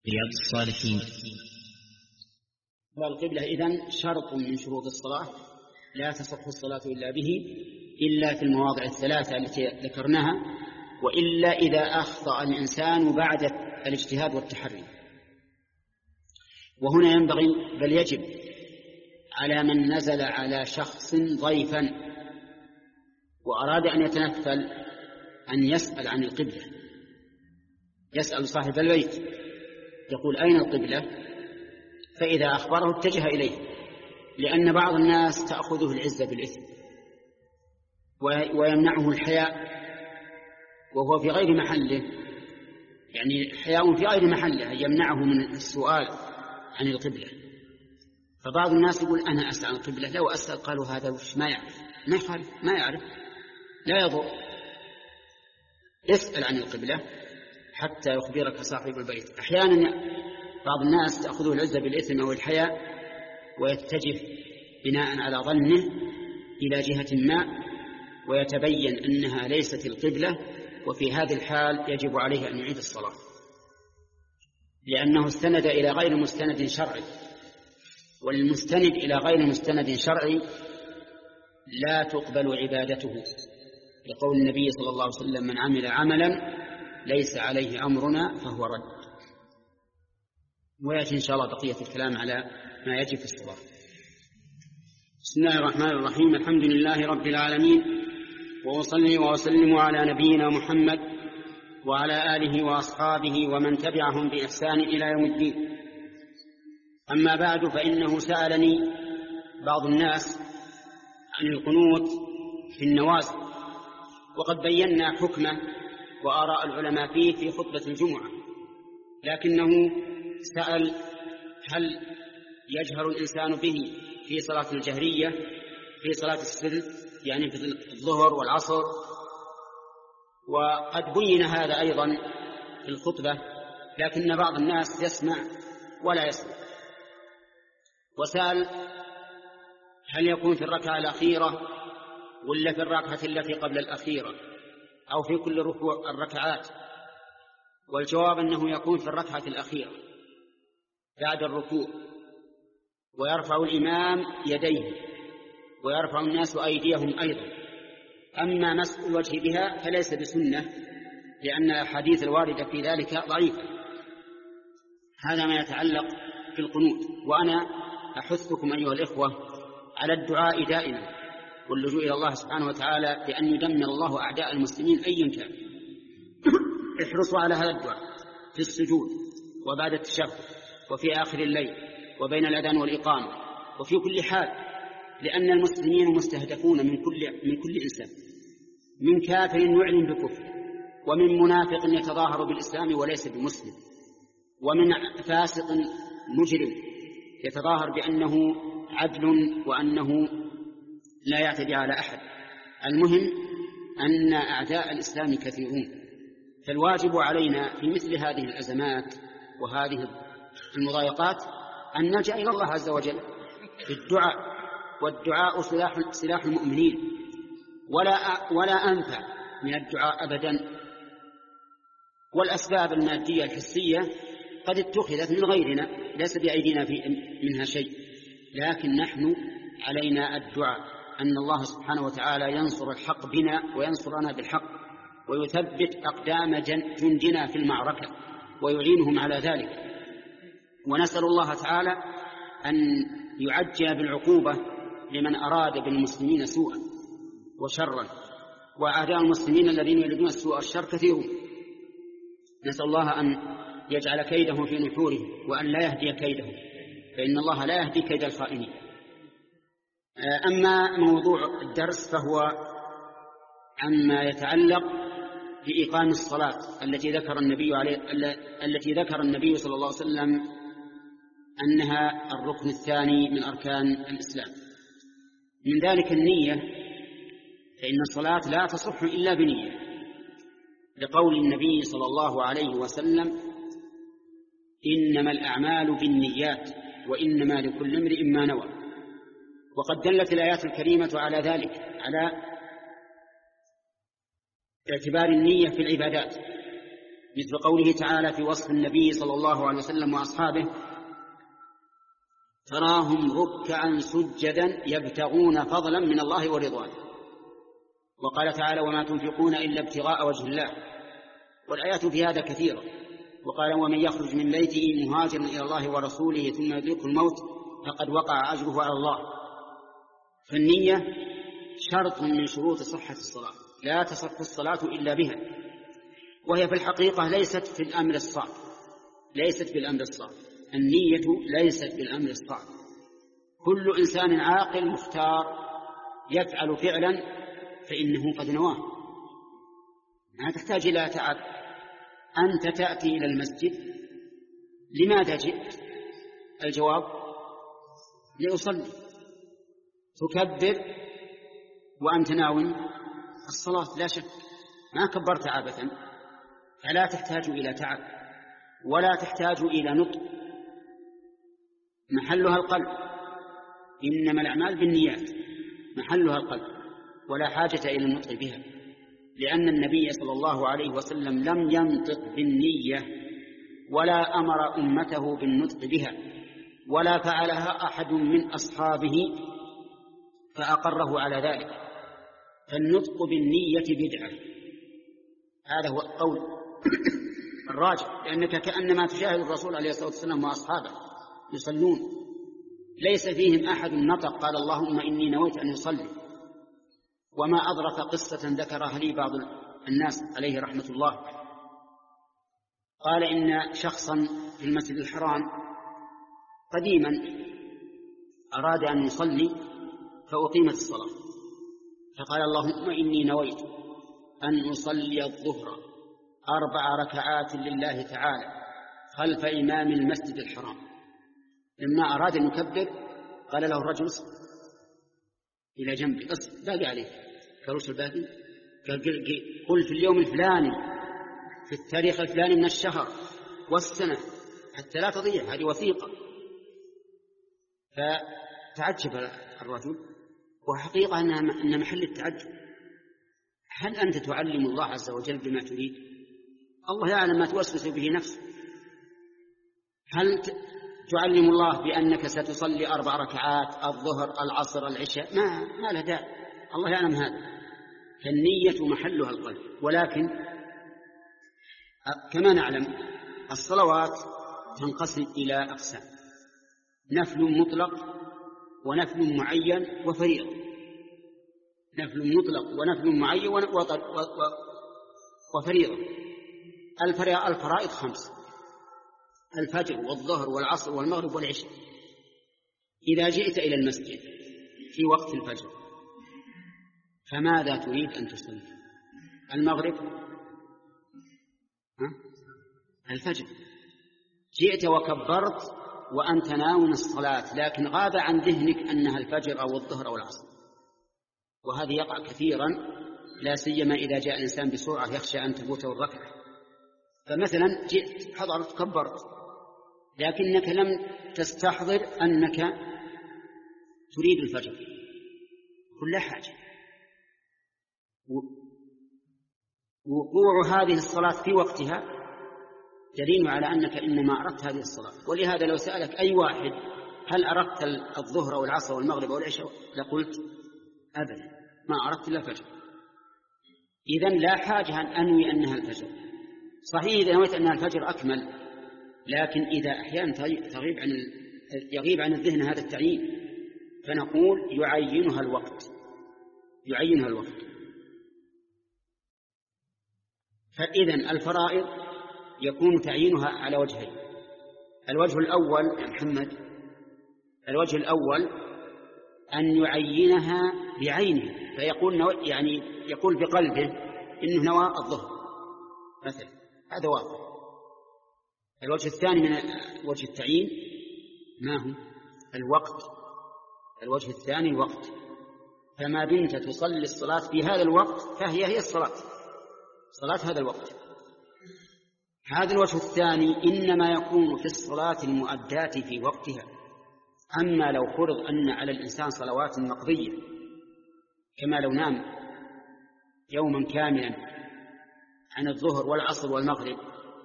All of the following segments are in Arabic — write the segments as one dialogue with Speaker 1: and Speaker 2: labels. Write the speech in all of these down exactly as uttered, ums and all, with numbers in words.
Speaker 1: رياض الصالحين.
Speaker 2: والقبلة إذن شرط من شروط الصلاة لا تصح الصلاة إلا به، إلا في المواضع الثلاثة التي ذكرناها، وإلا إذا أخطأ الإنسان بعد الاجتهاد والتحري. وهنا ينبغي بل يجب على من نزل على شخص ضيفا وأراد أن يتنفل أن يسأل عن القبلة، يسأل صاحب البيت يقول أين القبلة، فإذا أخبره اتجه إليه، لأن بعض الناس تأخذه العزة بالإثم ويمنعه الحياء وهو في غير محله، يعني حياء في غير محله يمنعه من السؤال عن القبلة. فبعض الناس يقول أنا أسأل عن القبلة، لو أسأل قالوا هذا وش ما يعرف، ما يخالف، ما يعرف لا يضر، اسأل عن القبلة حتى يخبرك صاحب البيت. أحيانا بعض الناس تأخذه العزة بالإثم أو الحياء ويتجه بناء على ظنه إلى جهة ما ويتبين أنها ليست القبلة، وفي هذه الحال يجب عليه أن يعيد الصلاة، لأنه استند إلى غير مستند شرعي، والمستند إلى غير مستند شرعي لا تقبل عبادته، لقول النبي صلى الله عليه وسلم من عمل عملا ليس عليه أمرنا فهو رد. ويأتي إن شاء الله بقية الكلام على ما يجب في الصلاة. بسم الله الرحمن الرحيم، الحمد لله رب العالمين، وأصلي وأسلم على نبينا محمد وعلى آله وأصحابه ومن تبعهم بإحسان إلى يوم الدين. أما بعد، فإنه سألني بعض الناس عن القنوت في النوازل، وقد بينا حكمه وآراء العلماء فيه في خطبة الجمعة، لكنه سأل هل يجهر الإنسان به في صلاة الجهرية في صلاة السر، يعني في الظهر والعصر، وقد بين هذا أيضا في الخطبة، لكن بعض الناس يسمع ولا يسمع. وسأل هل يكون في الركعة الأخيرة ولا في الركعة التي قبل الأخيرة أو في كل ركوع الركعات، والجواب أنه يكون في الركعة الأخيرة بعد الركوع، ويرفع الإمام يديه ويرفع الناس أيديهم أيضا. أما مسح الوجه بها فليس بسنة، لأن الأحاديث الواردة في ذلك ضعيفة. هذا ما يتعلق بالقنوت. وأنا أحثكم أيها الإخوة على الدعاء دائما واللجوء إلى الله سبحانه وتعالى بأن يدمر الله أعداء المسلمين أيا كان. احرصوا على هذا الدعاء في السجود وبعد التشهد وفي آخر الليل وبين الأذان والإقامة وفي كل حال، لأن المسلمين مستهدفون من كل من كل إنسان، من كافر يعلن بكفر، ومن منافق يتظاهر بالإسلام وليس بمسلم، ومن فاسق مجرم يتظاهر بأنه عدل وأنه لا يعتدي على أحد. المهم أن أعداء الإسلام كثيرون، فالواجب علينا في مثل هذه الأزمات وهذه المضايقات أن نلجأ إلى الله عز وجل بالدعاء، والدعاء سلاح, سلاح المؤمنين، ولا, ولا أنفع من الدعاء أبدا. والأسباب المادية الحسية قد اتخذت من غيرنا ليس بأيدينا في منها شيء، لكن نحن علينا الدعاء أن الله سبحانه وتعالى ينصر الحق بنا وينصرنا بالحق، ويثبت أقدام جندنا في المعركة ويعينهم على ذلك. ونسأل الله تعالى أن يعجل بالعقوبة لمن أراد بالمسلمين سوءا وشرا، وأعداء المسلمين الذين يريدون السوء والشر كثيرون. نسأل الله أن يجعل كيدهم في نحورهم وأن لا يهدي كيدهم، فإن الله لا يهدي كيد الخائنين. أما موضوع الدرس فهو عما يتعلق بإقام الصلاة التي ذكر النبي عليه التي ذكر النبي صلى الله عليه وسلم أنها الركن الثاني من أركان الإسلام. من ذلك النية، فإن الصلاة لا تصح إلا بنية، لقول النبي صلى الله عليه وسلم إنما الأعمال بالنيات وإنما لكل امرئ ما نوى. وقد دلت الآيات الكريمة على ذلك، على اعتبار النية في العبادات، مثل قوله تعالى في وصف النبي صلى الله عليه وسلم وأصحابه: تراهم ركعا سجدا يبتغون فضلا من الله ورضوانه. وقال تعالى: وما تنفقون إلا ابتغاء وجه الله. والآيات في هذا كثيرة. وقال: ومن يخرج من بيته مهاجرا إلى الله ورسوله ثم يدركه الموت فقد وقع أجره على الله. فالنية شرط من شروط صحة الصلاة، لا تصح الصلاة إلا بها، وهي في الحقيقة ليست في الأمر الصعب، ليست بالأمر الصعب. النية ليست بالأمر الصعب. كل إنسان عاقل مختار يفعل فعلا فإنه قد نواه، ما تحتاج إلى تعب. أنت تأتي إلى المسجد، لماذا جئت؟ الجواب: لأصلي. تكبر وأنت ناوي الصلاة لا شك، ما كبرت عابثا، فلا تحتاج إلى تعب ولا تحتاج إلى نطق، محلها القلب. إنما الأعمال بالنيات، محلها القلب، ولا حاجة إلى النطق بها، لأن النبي صلى الله عليه وسلم لم ينطق بالنية ولا أمر أمته بالنطق بها، ولا فعلها أحد من أصحابه فأقره على ذلك. فالنطق بالنية بدعة، هذا هو القول الراجح، لأنك كأنما تشاهد الرسول عليه الصلاة والسلام وأصحابه يصلون، ليس فيهم أحد نطق قال اللهم إني نويت أن يصلي. وما أظرف قصة ذكرها لي بعض الناس عليه رحمة الله، قال إن شخصا في المسجد الحرام قديما أراد أن يصلي فأقيمت الصلاة، فقال اللهم إني نويت أن أصلي الظهر أربع ركعات لله تعالى خلف إمام المسجد الحرام. لما أراد أن يكبر قال له الرجل: إلى جنبي، أصل باقي عليك. كروس الباقي؟ قل في اليوم الفلاني في التاريخ الفلاني من الشهر والسنة حتى لا تضيع، هذه وثيقة. فتعجب الرجل، وحقيقة أن محل التعجب: هل أنت تعلم الله عز وجل بما تريد؟ الله يعلم ما توسوس به نفسك. هل تعلم الله بأنك ستصلي أربع ركعات الظهر العصر العشاء؟ ما, ما له داعي، الله يعلم هذا. فالنية محلها القلب. ولكن كما نعلم الصلوات تنقسم إلى أقسام: نفل مطلق ونفل معين وفريضة. نفل مطلق ونفل معين وفريضة. الفرائض خمس: الفجر والظهر والعصر والمغرب والعشاء. إذا جئت إلى المسجد في وقت الفجر فماذا تريد أن تصلي؟ المغرب؟ ها؟ الفجر. جئت وكبرت وأنت ناوي الصلاة، لكن غاب عن ذهنك أنها الفجر أو الظهر أو العصر، وهذا يقع كثيرا، لا سيما إذا جاء الإنسان بسرعة يخشى أن تفوته الركعة. فمثلا جئت حضرت كبرت، لكنك لم تستحضر أنك تريد الفجر. كل حاجة وقوع هذه الصلاة في وقتها دليل على أنك إنما أردت هذه الصلاة. ولهذا لو سألك أي واحد هل أردت الظهر أو العصر والمغرب أو العشاء لقلت أبدا ما أردت إلا الفجر. إذن لا حاجة أن أنوي أنها الفجر. صحيح إذا نويت أنها الفجر أكمل، لكن إذا أحيانا تغيب عن يغيب عن الذهن هذا التعيين فنقول يعينها الوقت، يعينها الوقت. فإذن الفرائض يكون تعيينها على وجهين: الوجه الأول يا محمد، الوجه الأول أن يعينها بعينها، فيقول نو... يعني يقول بقلبه إنه نوى الظهر مثلا، هذا واضح. الوجه الثاني من وجه التعيين ما هو؟ الوقت. الوجه الثاني الوقت، فما دمت تصلي الصلاة في هذا الوقت فهي هي الصلاة، صلاة هذا الوقت. هذا الوجه الثاني إنما يكون في الصلاة المؤداة في وقتها. أما لو فرض أن على الإنسان صلوات مقضية، كما لو نام يوما كاملا عن الظهر والعصر والمغرب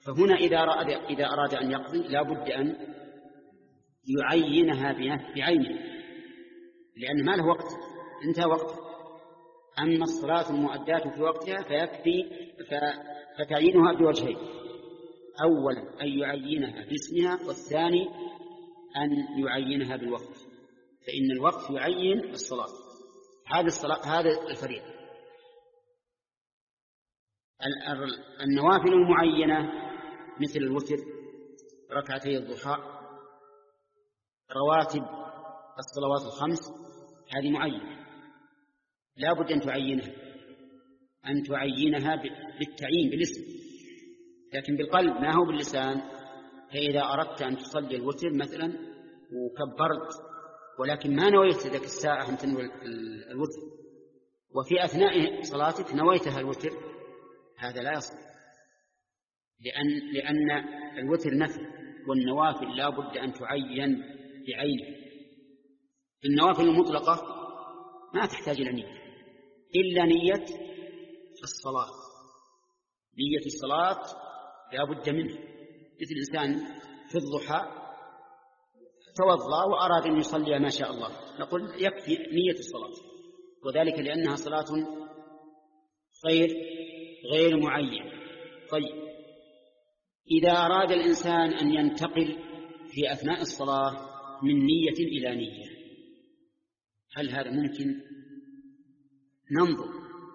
Speaker 2: فهنا إذا أراد, إذا أراد أن يقضي لا بد أن يعينها بعينه، لأن ما له وقت، انتهى وقت. أما الصلاة المؤداة في وقتها فيكفي فتعيينها بوجهين: أولا أن يعينها باسمها، والثاني أن يعينها بالوقت، فإن الوقت يعين الصلاة. هذه الصلاة هذا الفريضة. النوافل المعينة مثل الوتر، ركعتي الضحى، رواتب الصلوات الخمس، هذه معينة لا بد أن تعينها أن تعينها بالتعيين بالاسم، لكن بالقلب ما هو باللسان. فإذا أردت أن تصلي الوتر مثلا وكبرت ولكن ما نويت ذلك الساعة أن تنوي الوتر، وفي أثناء صلاتك نويتها الوتر، هذا لا يصح، لأن, لأن الوتر نفل، والنوافل لا بد أن تعين بعينه. النوافل المطلقة ما تحتاج إلى نية إلا نية الصلاة. نية الصلاة لا بد منها، مثل الإنسان في الضحى توضأ وأراد أن يصلي ما شاء الله، نقول يكفي نية الصلاة، وذلك لأنها صلاة غير غير معين. طيب، إذا أراد الإنسان أن ينتقل في أثناء الصلاة من نية إلى نية، هل هذا ممكن؟ ننظر.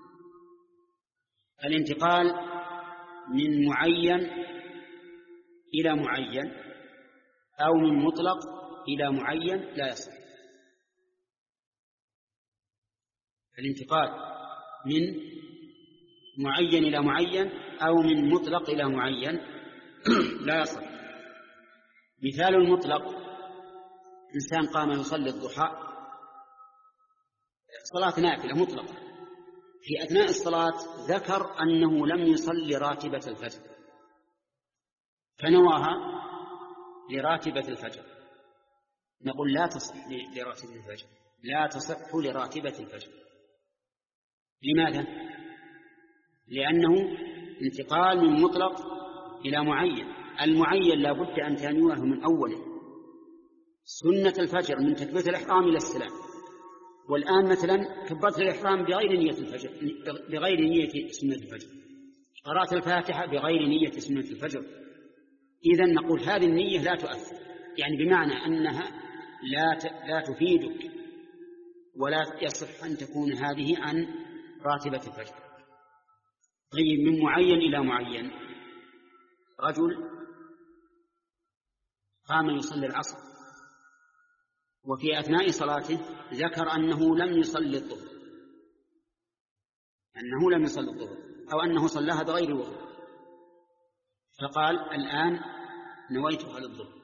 Speaker 2: الانتقال من معين إلى معين أو من مطلق إلى معين لا يصح. الانتقال من معين إلى معين أو من مطلق إلى معين لا يصح. مثال المطلق: إنسان قام يصلي الضحى صلاة نافلة مطلقة، في أثناء الصلاة ذكر أنه لم يصلي راتبة الفجر فنواها لراتبة الفجر، نقول لا تصح لراتبة الفجر، لا تصح لراتبة الفجر. لماذا؟ لأنه انتقال من مطلق إلى معين. المعين لا بد أن تنويه من أوله. سنة الفجر من تكبيرة الإحرام إلى السلام، والآن مثلا كبرت الإحرام بغير نية الفجر، بغير نية سنة الفجر، قرأت الفاتحة بغير نية سنة الفجر، إذن نقول هذه النية لا تؤثر، يعني بمعنى أنها لا لا تفيدك، ولا يصح أن تكون هذه عن راتبة الفجر. طيب، من معين إلى معين: رجل قام يصلي العصر وفي أثناء صلاته ذكر أنه لم يصلي الظهر، أنه لم يصلي الظهر أو أنه صلاها بغير وضوء، فقال الآن نويتها للظهر،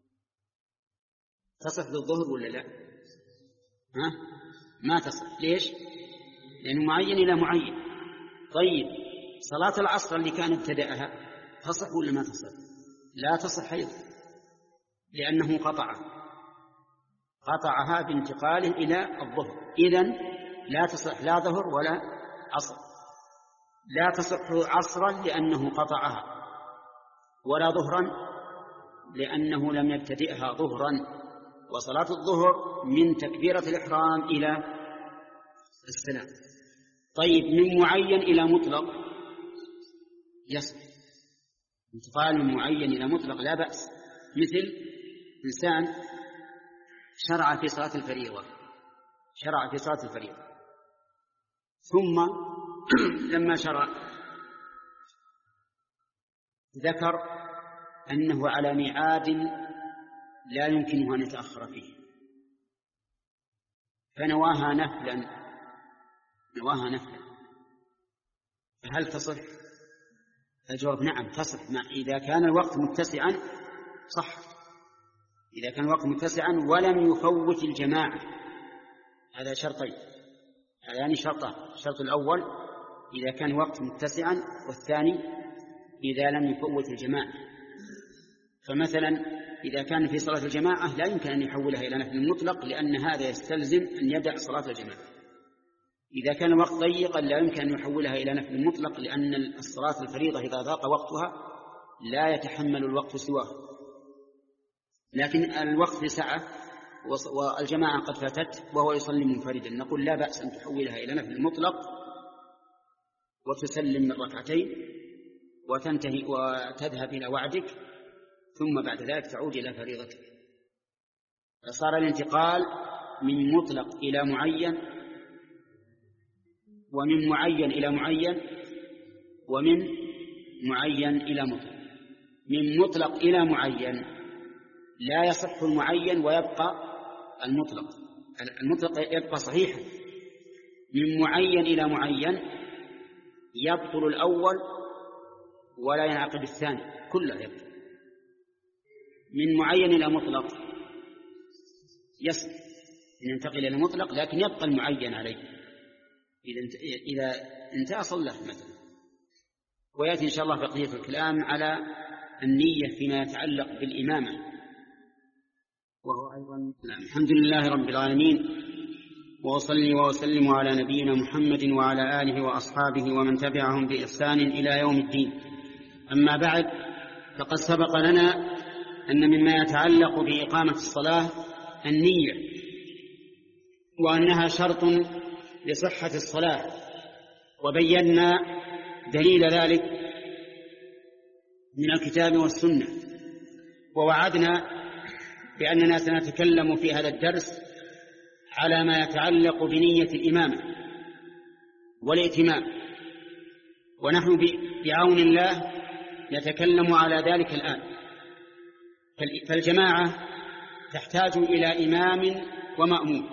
Speaker 2: تصح للظهر ولا لا؟ ها؟ ما تصح. ليش؟ لأنه معين إلى معين. طيب، صلاة العصر اللي كان ابتدأها تصح ولا ما تصح؟ لا تصح أيضا، لأنه قطع قطعها بانتقاله إلى الظهر، إذن لا تصح لا ظهر ولا عصر. لا تصح عصرا لأنه قطعها، ولا ظهرا لأنه لم يبتدئها ظهرا، وصلاة الظهر من تكبيرة الإحرام إلى السلام. طيب، من معين إلى مطلق يصح، انتقال من معين إلى مطلق لا بأس. مثل إنسان شرع في صلاة الفريضة شرع في صلاة الفريضة ثم لما شرع ذكر أنه على ميعاد لا يمكنه أن يتأخر فيه، فنواها نفلا نواها نفلا فهل تصح؟ الجواب نعم تصح، ما إذا كان الوقت متسعا صح، إذا كان الوقت متسعا ولم يفوت الجماعة. هذا شرطين، هذا يعني شرطان: الشرط الأول إذا كان الوقت متسعا، والثاني إذا لم يفوت الجماعة. فمثلا إذا كان في صلاة الجماعة لا يمكن أن يحولها إلى نفل مطلق، لأن هذا يستلزم أن يدع صلاة الجماعة. إذا كان الوقت ضيقا لا يمكن أن يحولها إلى نفل مطلق، لأن الصلاة الفريضة إذا ضاق وقتها لا يتحمل الوقت سواه، لكن الوقت سعة والجماعة قد فاتت وهو يصلي منفردا، نقول لا بأس أن تحولها إلى نفل مطلق وتسلم من ركعتين وتنتهي وتذهب إلى وعدك، ثم بعد ذلك تعود إلى فريضتك. فصار الانتقال من مطلق إلى معين، ومن معين إلى معين، ومن معين إلى مطلق. من مطلق إلى معين لا يصح المعين ويبقى المطلق، المطلق يبقى صحيحا. من معين إلى معين يبطل الأول ولا ينعقد الثاني، كله يبطل. من معين إلى مطلق يصح أن ينتقل إلى مطلق، لكن يبقى المعين عليه إذا انتهى صلاه مثلا. ويأتي إن شاء الله بقية الكلام على النية فيما يتعلق بالإمامة، وهو أيضا نعم. الحمد لله رب العالمين، وأصلي وأسلم على نبينا محمد وعلى آله وأصحابه ومن تبعهم بإحسان إلى يوم الدين. أما بعد، فقد سبق لنا أن مما يتعلق بإقامة الصلاة النية، وأنها شرط لصحة الصلاة، وبينا دليل ذلك من الكتاب والسنة. ووعدنا بأننا سنتكلم في هذا الدرس على ما يتعلق بنية الإمامة والائتمام، ونحن بعون الله نتكلم على ذلك الآن. فالجماعة تحتاج إلى إمام ومأموم،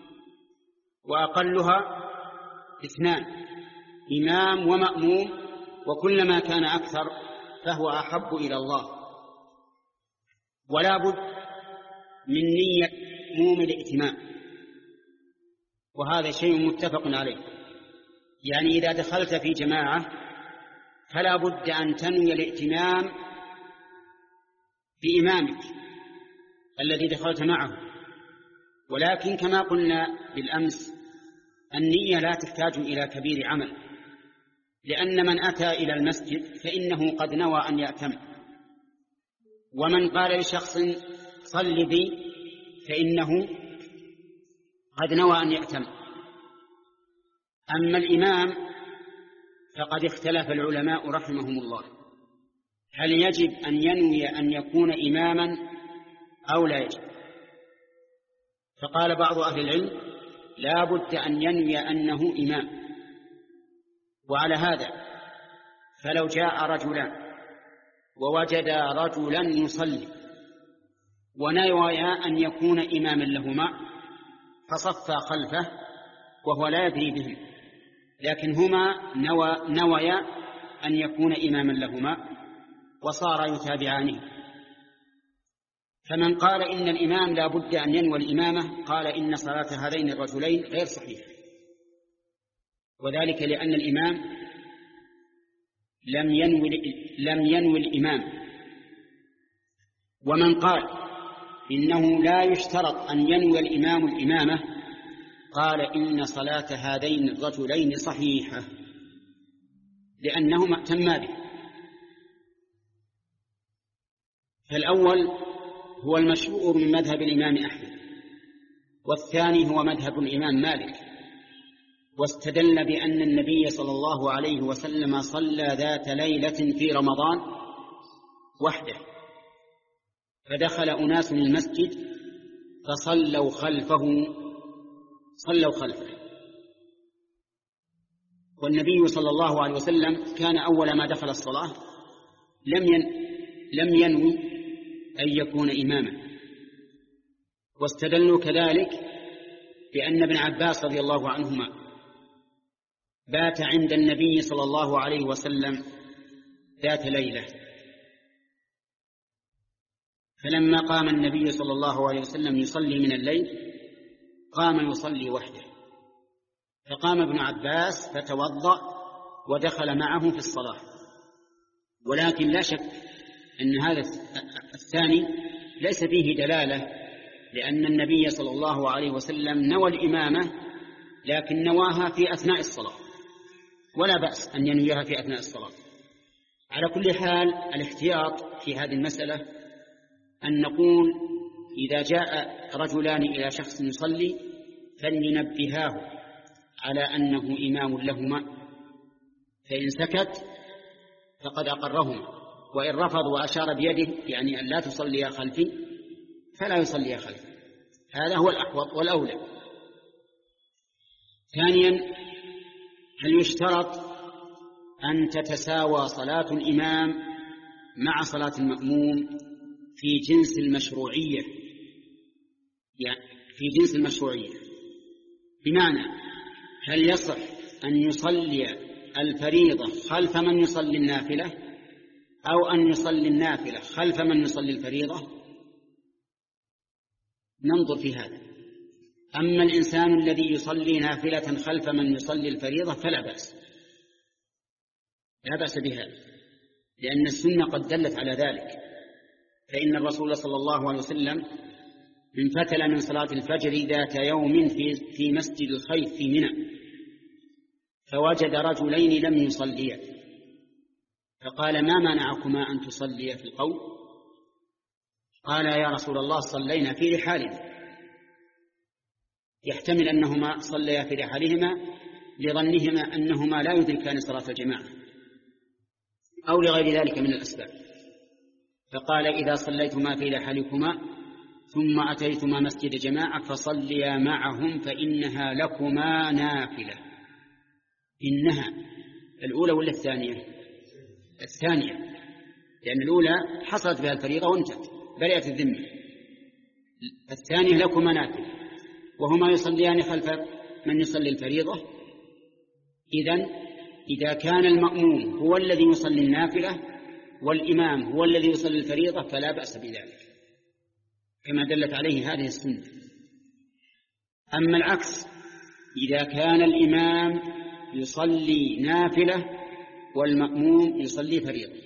Speaker 2: وأقلها اثنان، إمام ومأموم، وكلما كان أكثر فهو أحب إلى الله. ولا بد من نية مأموم الائتمام، وهذا شيء متفق عليه. يعني إذا دخلت في جماعة فلا بد أن تنوي الائتمام بإمامك الذي دخلت معه. ولكن كما قلنا بالأمس، النية لا تحتاج إلى كبير عمل، لأن من أتى إلى المسجد فإنه قد نوى أن يأتم، ومن قال لشخص صل بي فإنه قد نوى أن يأتم. أما الإمام فقد اختلف العلماء رحمهم الله، هل يجب أن ينوي أن يكون إماما أو لا يجب؟ فقال بعض أهل العلم لا بد أن ينوي أنه إمام. وعلى هذا فلو جاء رجلان ووجد رجلا يصلي ونويا أن يكون إماما لهما فصفى خلفه وهو لا يدري بهم، لكن هما نوى نويا أن يكون إماما لهما وصار يتابعانه. فمن قال إن الإمام لا بد أن ينوي الإمامة قال إن صلاة هذين الرجلين غير صحيحة، وذلك لأن الإمام لم ينوي لم ينوي الإمام. ومن قال إنه لا يشترط أن ينوي الإمام الإمامة قال إن صلاة هذين الرجلين صحيحة لأنهما ائتما به. فالأول هو المشهور من مذهب الإمام أحمد، والثاني هو مذهب الإمام مالك، واستدل بأن النبي صلى الله عليه وسلم صلى ذات ليلة في رمضان وحده، فدخل أناس المسجد فصلوا خلفه صلوا خلفه والنبي صلى الله عليه وسلم كان أول ما دخل الصلاة لم ين لم ينوي أن يكون إماما. واستدلوا كذلك بأن ابن عباس رضي الله عنهما بات عند النبي صلى الله عليه وسلم ذات ليلة، فلما قام النبي صلى الله عليه وسلم يصلي من الليل قام يصلي وحده، فقام ابن عباس فتوضأ ودخل معه في الصلاة. ولكن لا شك أن هذا الثاني ليس فيه دلالة، لأن النبي صلى الله عليه وسلم نوى الإمامة لكن نواها في أثناء الصلاة، ولا بأس أن ينويها في أثناء الصلاة. على كل حال الاحتياط في هذه المسألة أن نقول إذا جاء رجلان إلى شخص يصلي فلننبهاه على أنه إمام لهما، فإن سكت فقد أقرهما، وإن رفض وأشار بيده يعني أن لا تصلي خلفي فلا يصلي خلفي. هذا هو الأحوط والأولى. ثانيا، هل يشترط أن تتساوى صلاة الإمام مع صلاة المأموم في جنس المشروعية؟ يعني في جنس المشروعية، بمعنى هل يصح أن يصلي الفريضة خلف من يصلي النافلة أو أن يصلي النافلة خلف من يصلي الفريضة؟ ننظر في هذا. أما الإنسان الذي يصلي نافلة خلف من يصلي الفريضة فلا بأس، لا بأس بهذا، لأن السنة قد دلت على ذلك. فإن الرسول صلى الله عليه وسلم انفتل من صلاة الفجر ذات يوم في في مسجد الخيف في منى، فوجد رجلين لم يصليا، فقال: ما منعكما أن تصليا في القوم؟ قال: يا رسول الله صلينا في رحالنا. يحتمل أنهما صليا في رحالهما لظنهما أنهما لا يدركان صلاة الجماعة أو لغير ذلك من الأسباب. فقال: إذا صليتما في رحالكما ثم أتيتما مسجد جماعة فصليا معهم فإنها لكما نافلة. إنها الأولى ولا الثانية؟ الثانية، لأن الأولى حصلت بها الفريضة وانتهت، برئت الذمة. الثانية لكما نافلة، وهما يصليان خلف من يصلي الفريضة. إذن إذا كان المأموم هو الذي يصلي النافلة والإمام هو الذي يصلي الفريضة فلا بأس بذلك، كما دلت عليه هذه السنة. أما العكس، إذا كان الإمام يصلي نافلة والمأموم يصلي فريضة،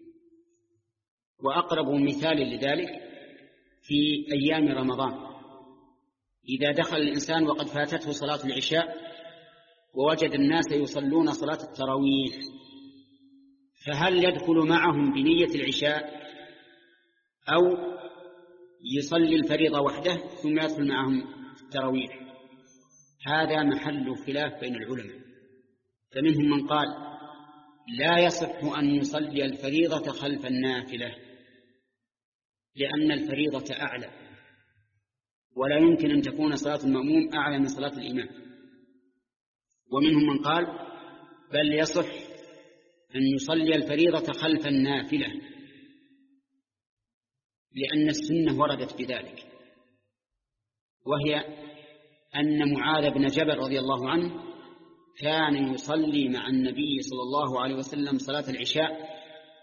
Speaker 2: وأقرب مثال لذلك في أيام رمضان، إذا دخل الإنسان وقد فاتته صلاة العشاء ووجد الناس يصلون صلاة التراويح، فهل يدخل معهم بنية العشاء أو يصلي الفريضة وحده ثم يدخل معهم التراويح؟ هذا محل خلاف بين العلماء، فمنهم من قال لا يصح أن يصلي الفريضة خلف النافلة لأن الفريضة أعلى، ولا يمكن أن تكون صلاة المأموم أعلى من صلاة الإمام. ومنهم من قال بل يصح أن يصلي الفريضة خلف النافلة لأن السنة وردت بذلك، وهي أن معاذ بن جبل رضي الله عنه كان يصلي مع النبي صلى الله عليه وسلم صلاة العشاء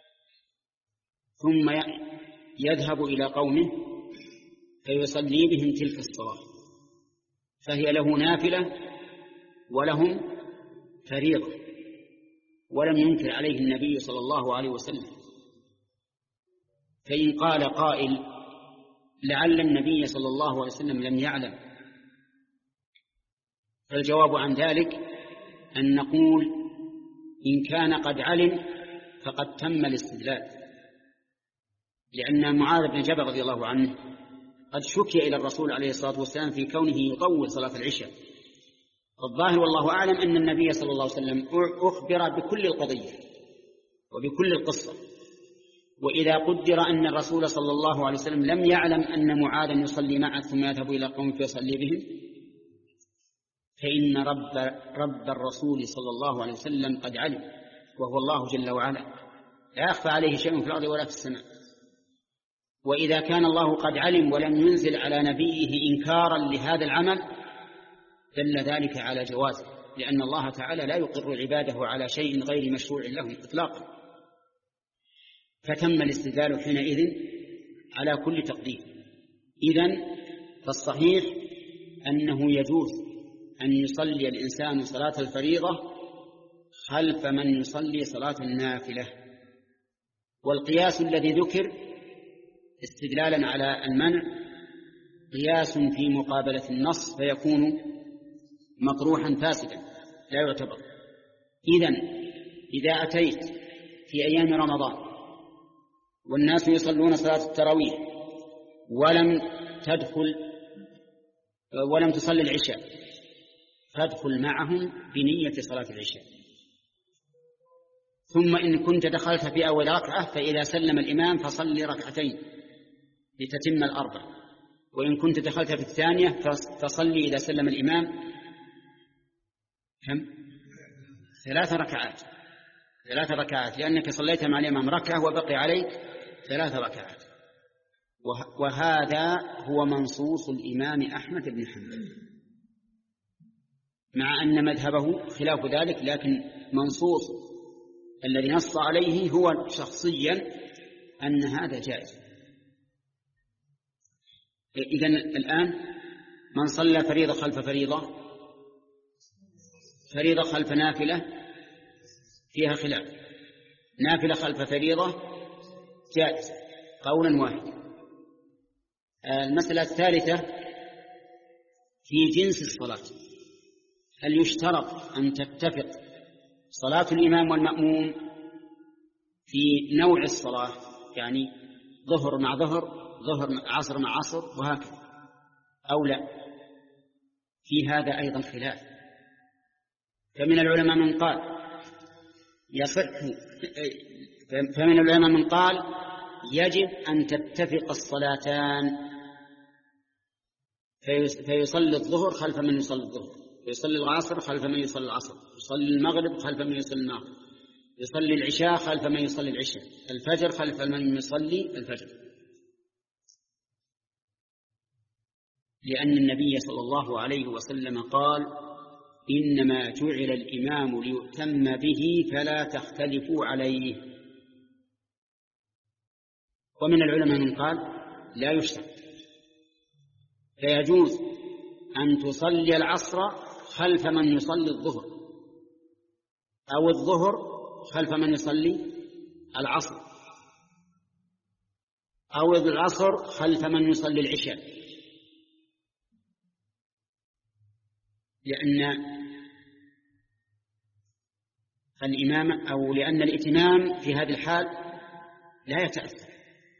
Speaker 2: ثم يذهب إلى قومه فيصلي بهم تلك الصلاة، فهي له نافلة ولهم فريضة، ولم ينكر عليه النبي صلى الله عليه وسلم. فإن قال قائل لعل النبي صلى الله عليه وسلم لم يعلم، فالجواب عن ذلك أن نقول إن كان قد علم فقد تم الاستدلال، لأن معاذ بن جبل رضي الله عنه قد شكي إلى الرسول عليه الصلاة والسلام في كونه يطول صلاة العشاء. الظاهر والله أعلم أن النبي صلى الله عليه وسلم أخبر بكل القضية وبكل القصة، وإذا قدر أن الرسول صلى الله عليه وسلم لم يعلم أن معاذا يصلي معه ثم يذهب إلى قوم فيصلي بهم، فإن رب, رب الرسول صلى الله عليه وسلم قد علم، وهو الله جل وعلا لا يخفى عليه شيء في الأرض ولا في السماء. وإذا كان الله قد علم ولم ينزل على نبيه إنكارا لهذا العمل دل ذلك على جوازه، لأن الله تعالى لا يقر عباده على شيء غير مشروع لهم إطلاقا. فتم الاستدلال حينئذ على كل تقدير. إذن فالصحيح أنه يجوز أن يصلي الإنسان صلاة الفريضة خلف من يصلي صلاة النافلة. والقياس الذي ذكر استدلالا على المنع قياس في مقابلة النص فيكون مطروحا فاسدا لا يعتبر. إذن إذا أتيت في أيام رمضان والناس يصلون صلاة التراويح ولم تدخل ولم تصلي العشاء، فادخل معهم بنية صلاة العشاء. ثم إن كنت دخلت في أول ركعة فإذا سلم الإمام فصلي ركعتين لتتم الأربع، وإن كنت دخلت في الثانية فصلي إذا سلم الإمام كم؟ ثلاث ركعات ثلاث ركعات لأنك صليت مع الإمام ركعة وبقي عليك ثلاث ركعات. وهذا هو منصوص الإمام أحمد بن حنبل، مع أن مذهبه خلاف ذلك، لكن منصوص الذي نص عليه هو شخصيا أن هذا جائز. إذن الآن من صلى فريضة خلف فريضة فريضة خلف نافلة فيها خلاف، نافلة خلف فريضة جائز قولا واحدا. المسألة الثالثة في جنس الصلاة، هل يشترط أن تتفق صلاة الإمام والمأموم في نوع الصلاة، يعني ظهر مع ظهر، ظهر مع عصر مع عصر وهكذا، أو لا؟ في هذا أيضا خلاف. فمن العلماء من قال يصح فمن العلماء من قال يجب أن تتفق الصلاتان، فيصلي الظهر خلف من يصلي الظهر، يصلي العصر خلف من يصلي العصر، يصلي المغرب خلف من يصلي المغرب، يصلي العشاء خلف من يصلي العشاء، الفجر خلف من يصلي الفجر. لأن النبي صلى الله عليه وسلم قال: إنما جعل الإمام ليؤتم به فلا تختلفوا عليه. ومن العلماء من قال لا يشترط، فيجوز أن تصلي العصر خلف من يصلي الظهر، أو الظهر خلف من يصلي العصر، أو العصر خلف من يصلي العشاء، لأن الإمام أو لأن الإتمام في هذه الحال لا يتأثر.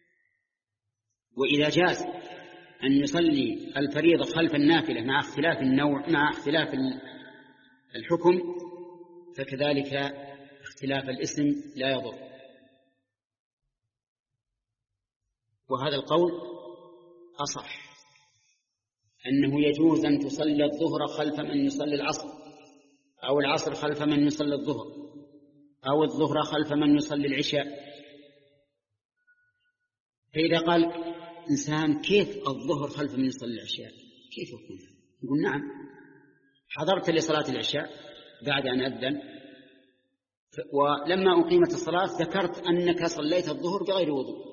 Speaker 2: وإذا جاز أن يصلي الفريضة خلف النافلة مع اختلاف النوع مع اختلاف الحكم، فكذلك اختلاف الاسم لا يضر. وهذا القول أصح، أنه يجوز أن تصلي الظهر خلف من يصلي العصر، أو العصر خلف من يصلي الظهر، أو الظهر خلف من يصلي العشاء. فإذا قال إنسان: كيف الظهر خلف من يصلي العشاء؟ كيف يكون؟ يقول: نعم، حضرت لصلاة العشاء بعد أن أذن، ولما أقيمت الصلاة ذكرت أنك صليت الظهر بغير وضوء.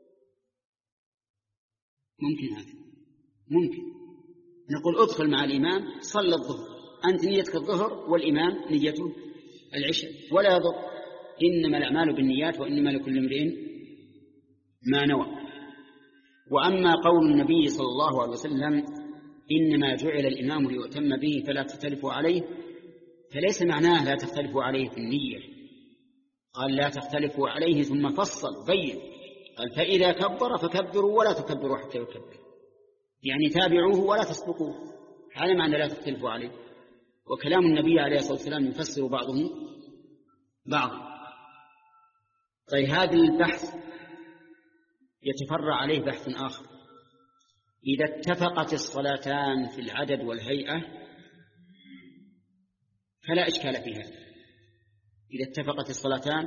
Speaker 2: ممكن هذا؟ ممكن. نقول: ادخل مع الإمام صلى الظهر، أنت نيتك الظهر والإمام نيته العشاء، ولا يضر، إنما الأعمال بالنيات وإنما لكل امرئ ما نوى. وأما قول النبي صلى الله عليه وسلم: إنما جعل الإمام ليؤتم به فلا تختلفوا عليه، فليس معناه لا تختلفوا عليه في النية، قال: لا تختلفوا عليه، ثم فصل بين، قال: فإذا كبر فكبروا ولا تكبروا حتى يكبر، يعني تابعوه ولا تسبقوه، على معنى لا تختلفوا عليه. وكلام النبي عليه الصلاة والسلام يفسر بعضه بعضا. طيب، هذا البحث يتفرع عليه بحث آخر: إذا اتفقت الصلاتان في العدد والهيئة فلا إشكال في هذا. إذا اتفقت الصلاتان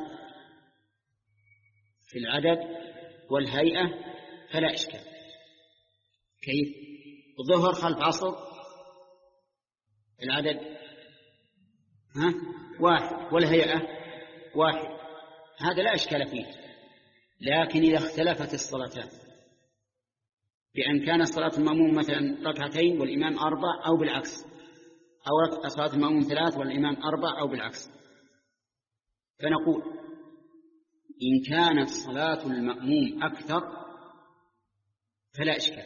Speaker 2: في العدد والهيئة فلا إشكال. كيف؟ الظهر خلف عصر، العدد ها واحد والهيئة واحد، هذا لا إشكال فيه. لكن إذا اختلفت الصلاتان بأن كان صلاة المأموم مثلا ركعتين والإمام أربع، أو بالعكس، أو صلاة المأموم ثلاث والإمام أربع، أو بالعكس، فنقول: إن كانت صلاة المأموم أكثر فلا إشكال.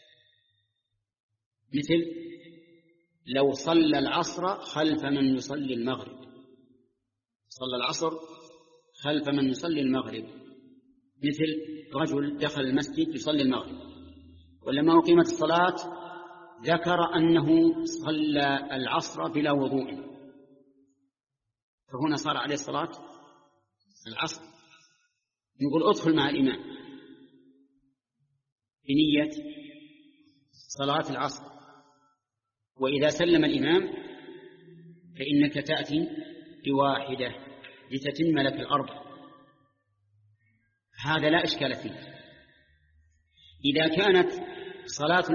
Speaker 2: مثل لو صلى العصر خلف من يصلي المغرب، صلى العصر خلف من يصلي المغرب، مثل رجل دخل المسجد يصلي المغرب، ولما أقيمت الصلاة ذكر أنه صلى العصر بلا وضوء، فهنا صار عليه صلاة العصر، نقول ادخل مع الإمام بنية صلاة العصر، وإذا سلم الإمام فإنك تأتي بواحدة لتتم لك الأربع، هذا لا إشكال فيه. إذا كانت صلاة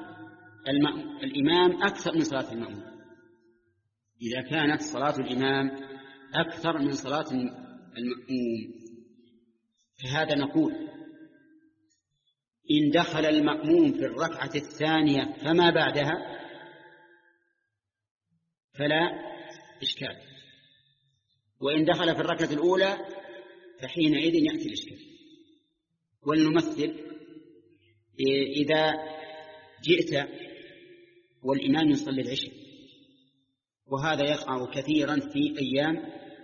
Speaker 2: الإمام أكثر من صلاة المأموم، إذا كانت صلاة الإمام أكثر من صلاة المأموم، فهذا نقول إن دخل المأموم في الركعة الثانية فما بعدها فلا إشكال، وإن دخل في الركعة الأولى فحينئذ يأتي الإشكال. ولنمثل، إذا جئت والإمام يصلي العشاء، وهذا يقع كثيرا في أيام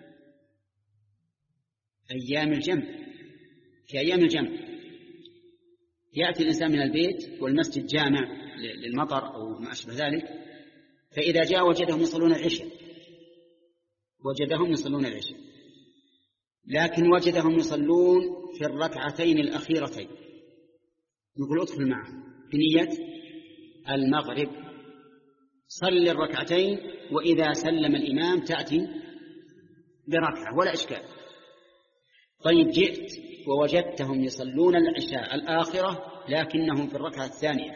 Speaker 2: أيام الجمع، في أيام الجمع يأتي الإنسان من البيت والمسجد جامع للمطر أو ما أشبه ذلك، فإذا جاء وجدهم يصلون العشاء وجدهم يصلون العشاء لكن وجدهم يصلون في الركعتين الأخيرتين، نقول ادخل معهم بنية المغرب، صل الركعتين، وإذا سلم الإمام تأتي بركعة ولا إشكال. طيب جئت ووجدتهم يصلون العشاء الآخرة لكنهم في الركعة الثانية،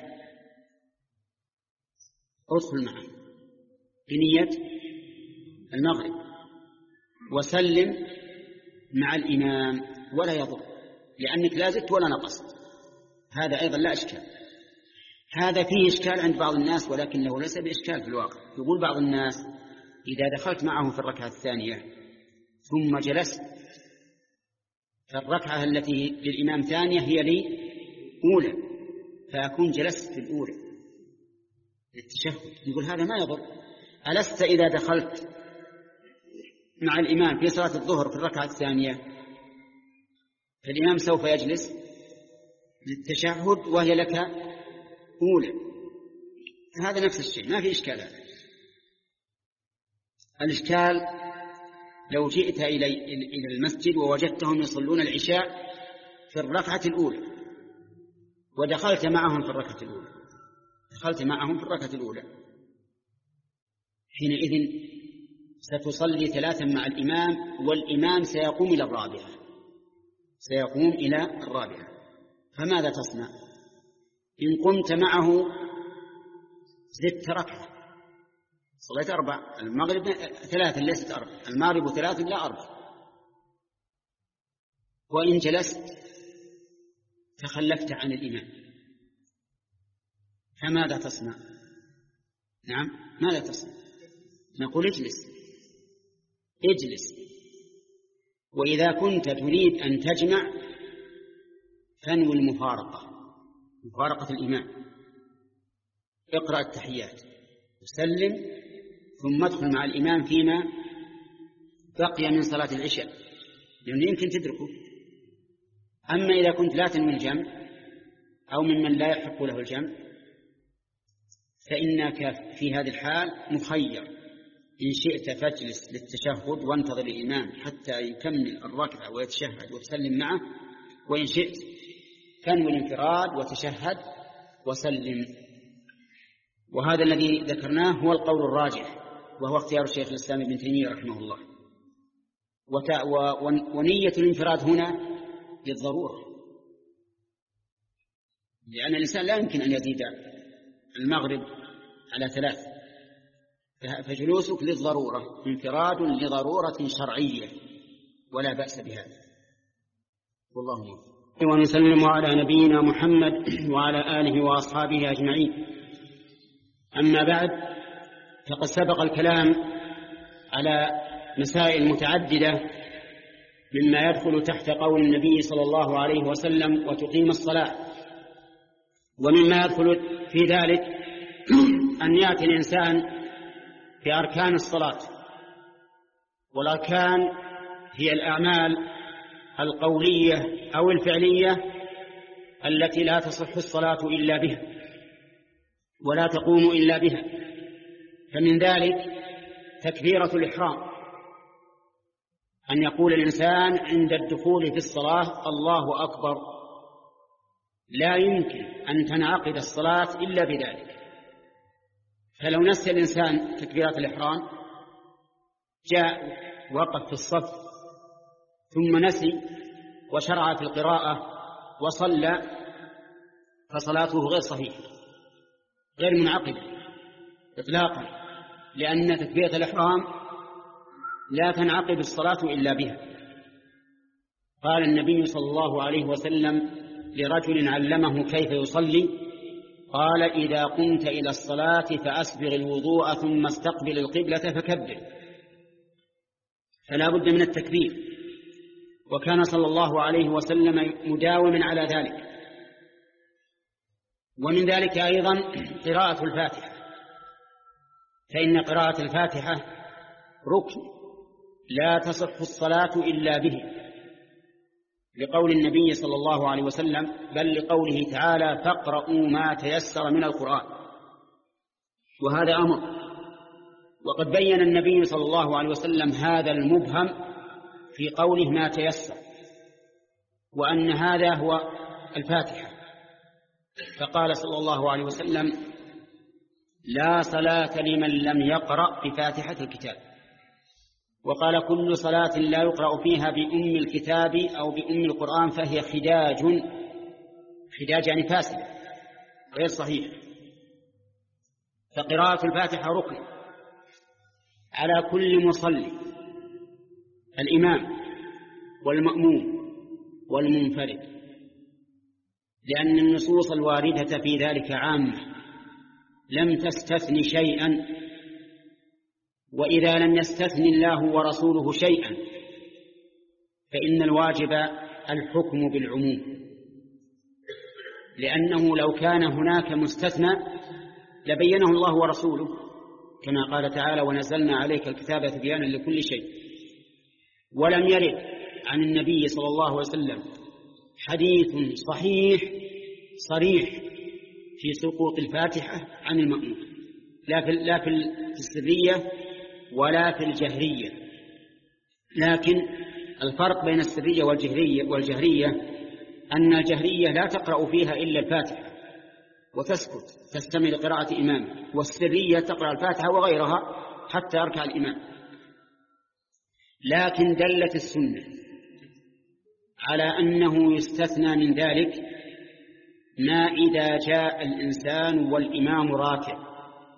Speaker 2: ادخل معهم بنية المغرب وسلم مع الإمام ولا يضر، لأنك لا زدت ولا نقصت، هذا أيضا لا إشكال. هذا فيه إشكال عند بعض الناس ولكنه ليس بإشكال في الواقع. يقول بعض الناس إذا دخلت معهم في الركعة الثانية ثم جلست، فالركعة التي للإمام ثانية هي لي أولى، فأكون جلست في الأولى للتشهد، يقول هذا ما يضر. ألست إذا دخلت مع الإمام في صلاة الظهر في الركعة الثانية فالإمام سوف يجلس للتشهد وهي لك أولى، هذا نفس الشيء، ما في إشكال. هذا الإشكال لو جئت إلى المسجد ووجدتهم يصلون العشاء في الركعة الأولى ودخلت معهم في الركعة الأولى دخلت معهم في الركعة الأولى حينئذ ستصلي ثلاثا مع الإمام، والإمام سيقوم إلى الرابعة سيقوم إلى الرابعة فماذا تصنع؟ إن قمت معه زدت ركعة، صليت أربع، المغرب ثلاثة ليست أربع، المغرب ثلاثة لا أربع. وإن جلست تخلفت عن الإمام فماذا تصنع؟ نعم، ماذا تصنع؟ نقول اجلس اجلس وإذا كنت تريد أن تجمع فانوي المفارقة، مفارقة الإمام، اقرأ التحيات وسلم ثم ادخل مع الإمام فيما بقي من صلاة العشاء، لأنه يمكن تدركه. أما إذا كنت لا تنوي الجمع أو ممن لا يحق له الجمع فإنك في هذه الحال مخير، إن شئت فاجلس للتشهد وانتظر الإمام حتى يكمل الركعة ويتشهد وتسلم معه، وإن شئت فانوي الانفراد وتشهد وسلم. وهذا الذي ذكرناه هو القول الراجح، وهو اختيار الشيخ الإسلام ابن تيمية رحمه الله. ونية الانفراد هنا للضرورة، لأن الإنسان لا يمكن أن يزيد المغرب على ثلاث، فجلوسك للضرورة، انفراد لضرورة شرعية ولا بأس بهذا، والله موفق. ونسلم على نبينا محمد وعلى آله وأصحابه أجمعين. أما بعد، فقد سبق الكلام على مسائل متعددة مما يدخل تحت قول النبي صلى الله عليه وسلم وتقيم الصلاة، ومما يدخل في ذلك أن يأتي الإنسان بأركان الصلاة، والأركان هي الأعمال القولية أو الفعلية التي لا تصح الصلاة إلا بها ولا تقوم إلا بها. فمن ذلك تكبيرة الإحرام، أن يقول الإنسان عند الدخول في الصلاة الله أكبر، لا يمكن أن تنعقد الصلاة إلا بذلك. فلو نسي الإنسان تكبيرة الإحرام، جاء وقف في الصف ثم نسي وشرع في القراءة وصلى، فصلاته غير صحيحة غير منعقدة إطلاقا، لأن تكبيرة الإحرام لا تنعقد الصلاة إلا بها. قال النبي صلى الله عليه وسلم لرجل علمه كيف يصلي، قال إذا قمت إلى الصلاة فأسبغ الوضوء ثم استقبل القبلة فكبر. فلا بد من التكبير، وكان صلى الله عليه وسلم مداوما على ذلك. ومن ذلك أيضا قراءة الفاتحة، فإن قراءة الفاتحة ركن لا تصح الصلاة إلا به، لقول النبي صلى الله عليه وسلم، بل لقوله تعالى فاقرؤوا ما تيسر من القرآن، وهذا أمر. وقد بين النبي صلى الله عليه وسلم هذا المبهم في قوله ما تيسر، وأن هذا هو الفاتحة، فقال صلى الله عليه وسلم لا صلاة لمن لم يقرأ بفاتحة الكتاب. وقال كل صلاة لا يقرأ فيها بأم الكتاب أو بأم القرآن فهي خداج، خداج يعني فاسد غير صحيح. فقراءة الفاتحة ركن على كل مصلي، الإمام والمأموم والمنفرد، لأن النصوص الواردة في ذلك عامة لم تستثن شيئا، وإذا لم يستثن الله ورسوله شيئا فإن الواجب الحكم بالعموم، لأنه لو كان هناك مستثنى لبينه الله ورسوله، كما قال تعالى ونزلنا عليك الكتاب تبيانا لكل شيء. ولم يرد عن النبي صلى الله عليه وسلم حديث صحيح صريح في سقوط الفاتحة عن المأموم، لا في لا في السرية ولا في الجهرية. لكن الفرق بين السرية والجهرية والجهرية أن الجهرية لا تقرأ فيها إلا الفاتحة وتسكت تستمع لقراءة إمامه، والسرية تقرأ الفاتحة وغيرها حتى يركع الإمام. لكن دلت السنة على أنه يستثنى من ذلك ما إذا جاء الإنسان والإمام راكع،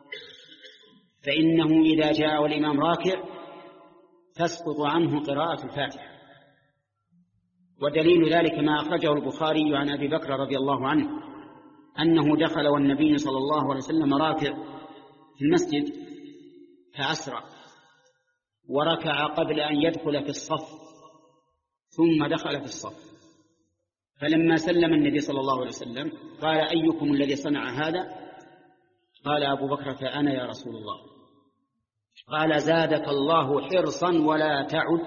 Speaker 2: فإنه إذا جاء والإمام راكع تسقط عنه قراءة الفاتحة. ودليل ذلك ما أخرجه البخاري عن أبي بكر رضي الله عنه أنه دخل والنبي صلى الله عليه وسلم راكع في المسجد فأسرع وركع قبل أن يدخل في الصف ثم دخل في الصف، فلما سلم النبي صلى الله عليه وسلم قال أيكم الذي صنع هذا؟ قال أبو بكر فأنا يا رسول الله. قال زادك الله حرصا ولا تعد،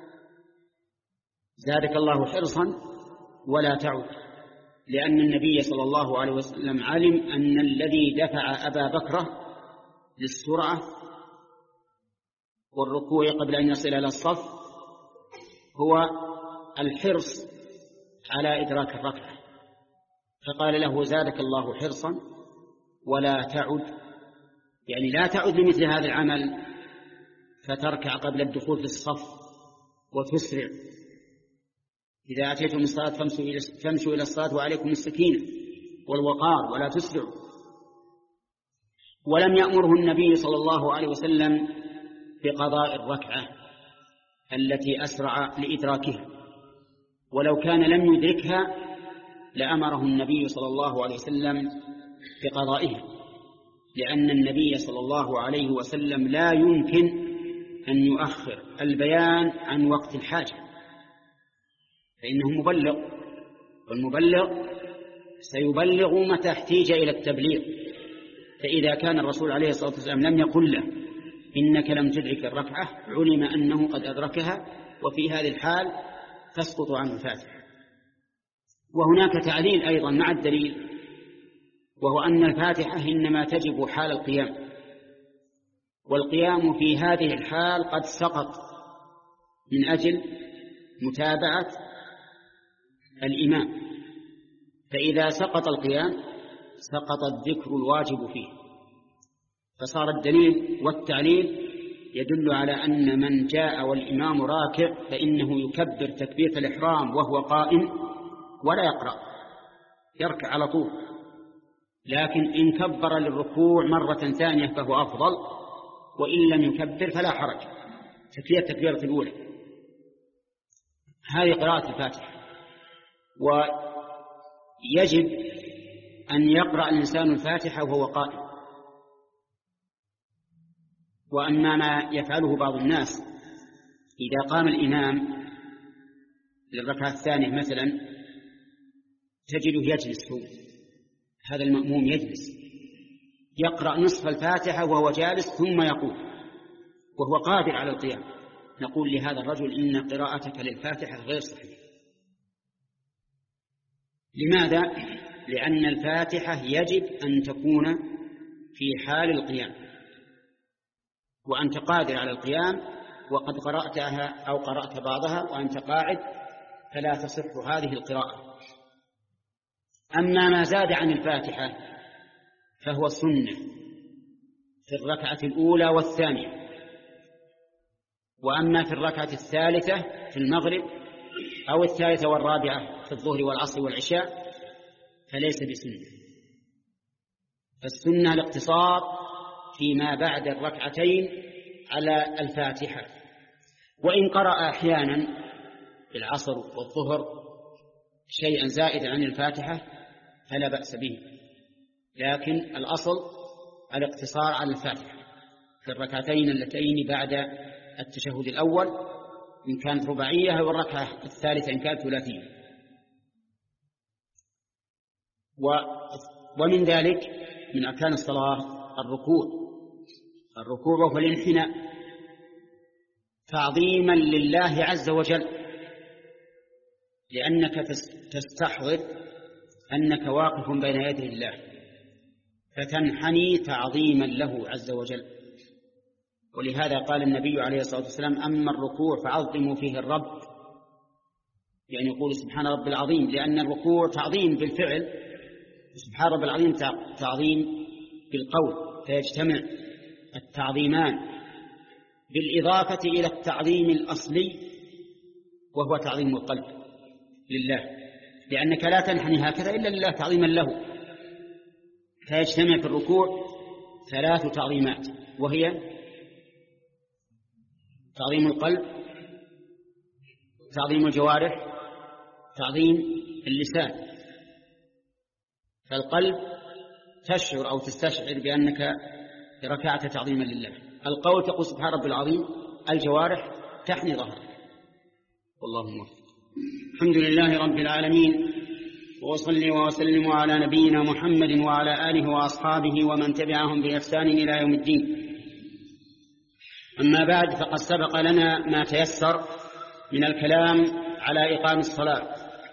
Speaker 2: زادك الله حرصا ولا تعد، لأن النبي صلى الله عليه وسلم علم أن الذي دفع أبا بكر للسرعة والركوع قبل أن يصل إلى الصف هو الحرص على إدراك الركعة، فقال له زادك الله حرصا ولا تعد، يعني لا تعد لمثل هذا العمل فتركع قبل الدخول في الصف وتسرع. إذا أتيتم الصلاة فامشوا إلى الصلاة وعليكم السكينة والوقار ولا تسرعوا. ولم يأمره النبي صلى الله عليه وسلم بقضاء الركعة التي أسرع لإدراكها، ولو كان لم يدركها لأمره النبي صلى الله عليه وسلم بقضائها، لأن النبي صلى الله عليه وسلم لا يمكن أن يؤخر البيان عن وقت الحاجة، فإنه مبلغ، والمبلغ سيبلغ متى احتيج إلى التبليغ. فإذا كان الرسول عليه الصلاة والسلام لم يقل له إنك لم تدرك الركعة علم أنه قد أدركها، وفي هذه الحال تسقط عنه الفاتحة. وهناك تعليل أيضا مع الدليل، وهو أن الفاتحة إنما تجب حال القيام، والقيام في هذه الحال قد سقط من أجل متابعة الإمام، فإذا سقط القيام سقط الذكر الواجب فيه. فصار الدليل والتعليل يدل على أن من جاء والإمام راكع فإنه يكبر تكبيرة الإحرام وهو قائم ولا يقرأ، يركع على طول، لكن إن كبر للركوع مرة ثانية فهو أفضل، وإن لم يكبر فلا حرج، تكفيه التكبيرة الأولى. هذه قراءة الفاتحة. ويجب أن يقرأ الإنسان الفاتحة وهو قائم. وأما ما يفعله بعض الناس إذا قام الإمام للركعة الثانية مثلا تجده يجلس، هو هذا المأموم يجلس يقرأ نصف الفاتحة وهو جالس ثم يقول وهو قادر على القيام، نقول لهذا الرجل إن قراءتك للفاتحة غير صحيحة. لماذا؟ لأن الفاتحة يجب أن تكون في حال القيام، وأنت قادر على القيام وقد قرأتها أو قرأت بعضها وأنت قاعد فلا تصح هذه القراءة. أما ما زاد عن الفاتحة فهو سنة في الركعة الأولى والثانية، وأما في الركعة الثالثة في المغرب أو الثالثة والرابعة في الظهر والعصر والعشاء فليس بسنة. فالسنة الاقتصار فيما بعد الركعتين على الفاتحة، وإن قرأ أحيانا في العصر والظهر شيئا زائدا عن الفاتحة فلا بأس به، لكن الأصل الاقتصار على الفاتحة في الركعتين اللتين بعد التشهد الأول إن كانت رباعية، والركعة الثالثة إن كانت ثلاثية. ومن ذلك من أركان الصلاة الركوع الركوع وهو الانحناء تعظيما لله عز وجل، لأنك تستحضر أنك واقف بين يدي الله فتنحني تعظيما له عز وجل. ولهذا قال النبي عليه الصلاة والسلام: أما الركوع فعظموا فيه الرب، يعني يقول سبحان رب العظيم، لأن الركوع تعظيم بالفعل، سبحان رب العظيم تعظيم بالقول، فيجتمع التعظيمان بالإضافة إلى التعظيم الأصلي وهو تعظيم القلب لله، لأنك لا تنحني هكذا إلا لله تعظيما له. فيجتمع في الركوع ثلاث تعظيمات، وهي تعظيم القلب، تعظيم الجوارح، تعظيم اللسان. فالقلب تشعر أو تستشعر بأنك ركعت تعظيما لله، القول تقول سبحان رب العظيم، الجوارح تحني ظهرك. والله موفق. الحمد لله رب العالمين، وأصلي وأسلم على نبينا محمد وعلى آله وأصحابه ومن تبعهم بإحسان إلى يوم الدين. أما بعد، فقد سبق لنا ما تيسر من الكلام على إقام الصلاة،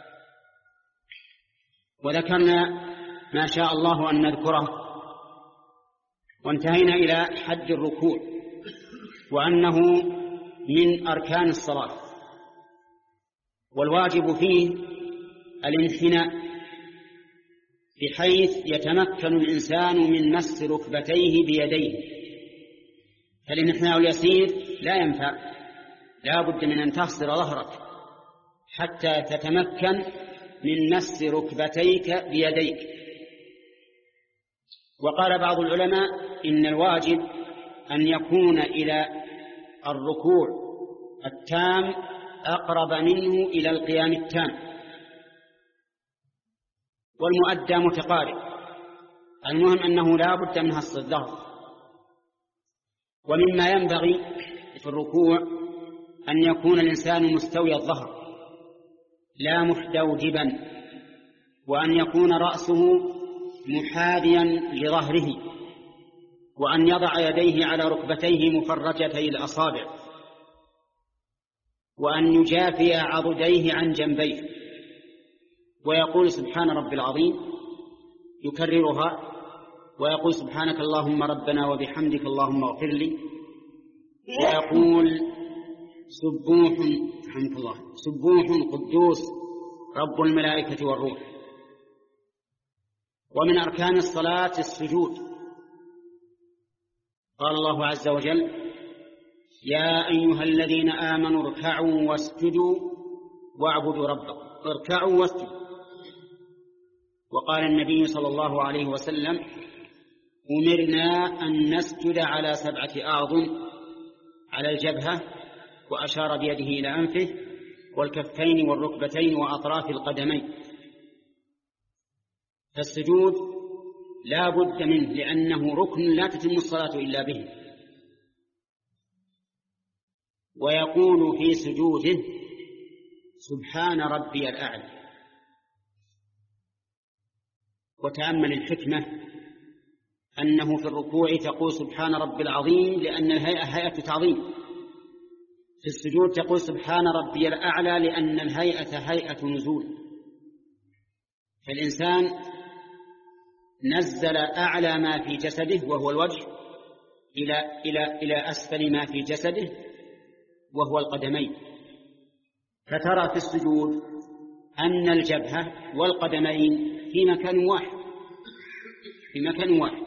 Speaker 2: وذكرنا ما شاء الله أن نذكره، وانتهينا إلى حد الركوع وأنه من أركان الصلاة، والواجب فيه الانحناء بحيث يتمكن الإنسان من مس ركبتيه بيديه. فالانحناء اليسير لا ينفع، لا بد من أن تخسر ظهرك حتى تتمكن من مس ركبتيك بيديك. وقال بعض العلماء إن الواجب أن يكون إلى الركوع التام أقرب منه إلى القيام التام، والمؤدى متقارب. المهم أنه لا بد من هص الظهر. ومما ينبغي في الركوع أن يكون الإنسان مستوي الظهر لا محدوجبا، وأن يكون رأسه محاذيا لظهره، وأن يضع يديه على ركبتيه مفرجتي الأصابع، وأن يجافي عضديه عن جنبيه ويقول سبحان ربي العظيم، يكررها ويقول سبحانك اللهم ربنا وبحمدك اللهم اغفر لي، ويقول سبوح رحمك الله سبوح قدوس رب الملائكة والروح. ومن أركان الصلاة السجود، قال الله عز وجل يا أيها الذين آمنوا اركعوا واسجدوا واعبدوا ربكم، اركعوا واسجدوا. وقال النبي صلى الله عليه وسلم أمرنا أن نسجد على سبعة أعظم، على الجبهة وأشار بيده إلى أنفه والكفين والركبتين وأطراف القدمين. فالسجود لا بد منه لأنه ركن لا تتم الصلاة إلا به. ويقول في سجوده سبحان ربي الأعلى. وتأمل الحكمة أنه في الركوع تقول سبحان ربي العظيم لأن الهيئة هيئة تعظيم، في السجود تقول سبحان ربي الأعلى لأن الهيئة هيئة نزول. فالإنسان نزل أعلى ما في جسده وهو الوجه إلى, إلى, إلى أسفل ما في جسده وهو القدمين. فترى في السجود أن الجبهة والقدمين في مكان واحد في مكان واحد